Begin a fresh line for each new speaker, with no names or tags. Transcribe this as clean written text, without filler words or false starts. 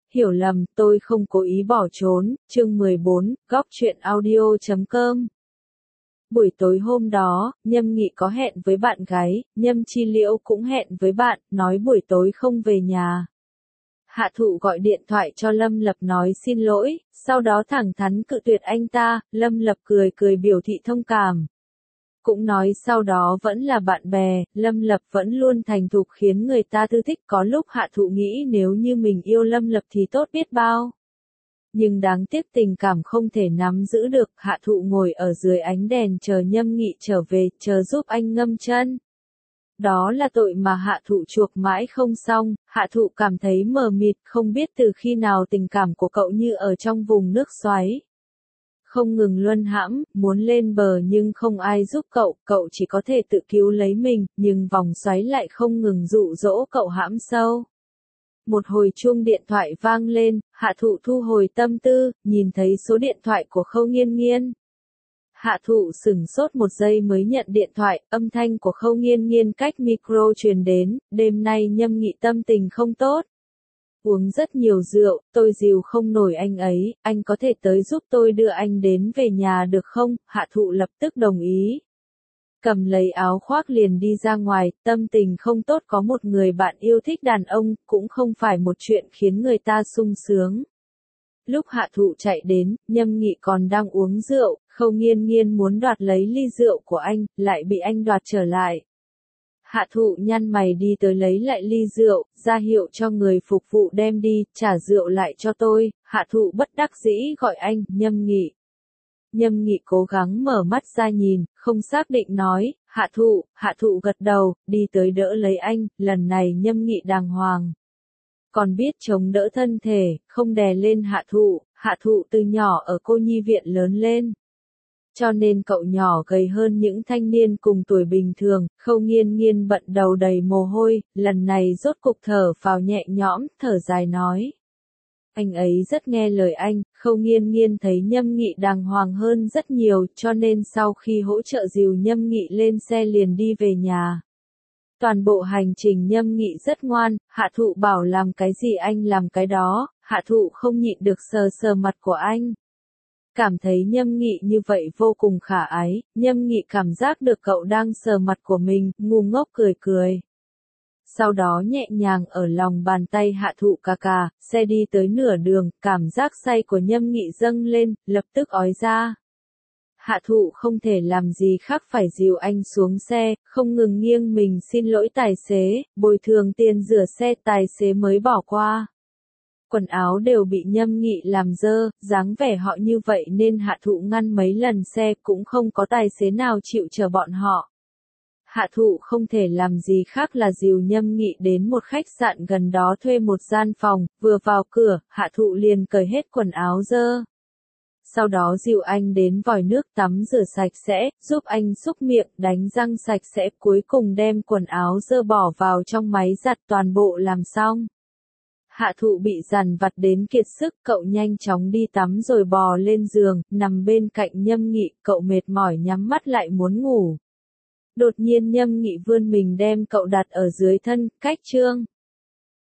hiểu lầm, tôi không cố ý bỏ trốn, chương 14, góc truyện audio.com. Buổi tối hôm đó, Nhâm Nghị có hẹn với bạn gái, Nhâm Chi Liễu cũng hẹn với bạn, nói buổi tối không về nhà. Hạ Thụ gọi điện thoại cho Lâm Lập nói xin lỗi, sau đó thẳng thắn cự tuyệt anh ta, Lâm Lập cười cười biểu thị thông cảm. Cũng nói sau đó vẫn là bạn bè, Lâm Lập vẫn luôn thành thục khiến người ta thư thích, có lúc Hạ Thụ nghĩ nếu như mình yêu Lâm Lập thì tốt biết bao. Nhưng đáng tiếc tình cảm không thể nắm giữ được, Hạ Thụ ngồi ở dưới ánh đèn chờ Nhâm Nghị trở về, chờ giúp anh ngâm chân. Đó là tội mà Hạ Thụ chuộc mãi không xong, Hạ Thụ cảm thấy mờ mịt, không biết từ khi nào tình cảm của cậu như ở trong vùng nước xoáy. Không ngừng luân hãm, muốn lên bờ nhưng không ai giúp cậu chỉ có thể tự cứu lấy mình, nhưng vòng xoáy lại không ngừng dụ dỗ cậu hãm sâu. Một hồi chuông điện thoại vang lên, Hạ Thụ thu hồi tâm tư, nhìn thấy số điện thoại của Khâu Nghiên Nghiên. Hạ Thụ sửng sốt một giây mới nhận điện thoại, âm thanh của Khâu Nghiên Nghiên cách micro truyền đến, đêm nay Nhâm Nghị tâm tình không tốt. Uống rất nhiều rượu, tôi dìu không nổi anh ấy, anh có thể tới giúp tôi đưa anh đến về nhà được không? Hạ Thụ lập tức đồng ý. Cầm lấy áo khoác liền đi ra ngoài, tâm tình không tốt có một người bạn yêu thích đàn ông, cũng không phải một chuyện khiến người ta sung sướng. Lúc Hạ Thụ chạy đến, Nhâm Nghị còn đang uống rượu, Khâu Nghiên Nghiên muốn đoạt lấy ly rượu của anh, lại bị anh đoạt trở lại. Hạ Thụ nhăn mày đi tới lấy lại ly rượu, ra hiệu cho người phục vụ đem đi, trả rượu lại cho tôi, Hạ Thụ bất đắc dĩ gọi anh, Nhâm Nghị. Nhâm Nghị cố gắng mở mắt ra nhìn, không xác định nói, Hạ Thụ gật đầu, đi tới đỡ lấy anh, lần này Nhâm Nghị đàng hoàng. Còn biết chống đỡ thân thể, không đè lên Hạ Thụ từ nhỏ ở cô nhi viện lớn lên. Cho nên cậu nhỏ gầy hơn những thanh niên cùng tuổi bình thường, Khâu Nghiên Nghiên bận đầu đầy mồ hôi, lần này rốt cục thở phào nhẹ nhõm, thở dài nói. Anh ấy rất nghe lời anh, Khâu Nghiên Nghiên thấy Nhâm Nghị đàng hoàng hơn rất nhiều, cho nên sau khi hỗ trợ dìu Nhâm Nghị lên xe liền đi về nhà. Toàn bộ hành trình Nhâm Nghị rất ngoan, Hạ Thụ bảo làm cái gì anh làm cái đó, Hạ Thụ không nhịn được sờ sờ mặt của anh. Cảm thấy Nhâm Nghị như vậy vô cùng khả ái, Nhâm Nghị cảm giác được cậu đang sờ mặt của mình, ngu ngốc cười cười. Sau đó nhẹ nhàng ở lòng bàn tay Hạ Thụ cà, xe đi tới nửa đường, cảm giác say của Nhâm Nghị dâng lên, lập tức ói ra. Hạ Thụ không thể làm gì khác phải dìu anh xuống xe, không ngừng nghiêng mình xin lỗi tài xế, bồi thường tiền rửa xe tài xế mới bỏ qua. Quần áo đều bị Nhâm Nghị làm dơ, dáng vẻ họ như vậy nên Hạ Thụ ngăn mấy lần xe cũng không có tài xế nào chịu chở bọn họ. Hạ Thụ không thể làm gì khác là dìu Nhâm Nghị đến một khách sạn gần đó thuê một gian phòng, vừa vào cửa, Hạ Thụ liền cởi hết quần áo dơ. Sau đó dìu anh đến vòi nước tắm rửa sạch sẽ, giúp anh xúc miệng, đánh răng sạch sẽ, cuối cùng đem quần áo dơ bỏ vào trong máy giặt toàn bộ làm xong. Hạ Thụ bị dằn vặt đến kiệt sức, cậu nhanh chóng đi tắm rồi bò lên giường, nằm bên cạnh Nhâm Nghị, cậu mệt mỏi nhắm mắt lại muốn ngủ. Đột nhiên Nhâm Nghị vươn mình đem cậu đặt ở dưới thân, cách chương.